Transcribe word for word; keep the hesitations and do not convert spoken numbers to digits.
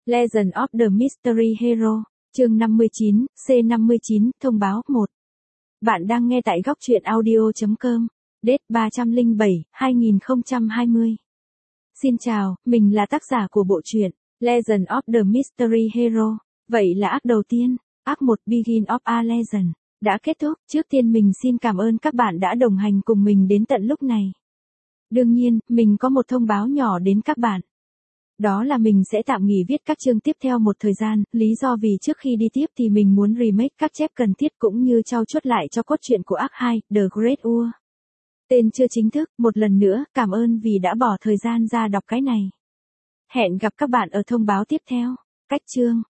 Legend of the Mystery Hero, chương năm mươi chín, C năm mươi chín, thông báo một. Bạn đang nghe tại góc truyện audio chấm com, date ba không bảy, hai không hai không. Xin chào, mình là tác giả của bộ truyện Legend of the Mystery Hero. Vậy là arc đầu tiên, arc một Begin of a Legend, đã kết thúc. Trước tiên mình xin cảm ơn các bạn đã đồng hành cùng mình đến tận lúc này. Đương nhiên, mình có một thông báo nhỏ đến các bạn. Đó là mình sẽ tạm nghỉ viết các chương tiếp theo một thời gian, lý do vì trước khi đi tiếp thì mình muốn remake các chép cần thiết cũng như trau chuốt lại cho cốt truyện của arc hai, The Great War. Tên chưa chính thức, một lần nữa, cảm ơn vì đã bỏ thời gian ra đọc cái này. Hẹn gặp các bạn ở thông báo tiếp theo. Cách chương,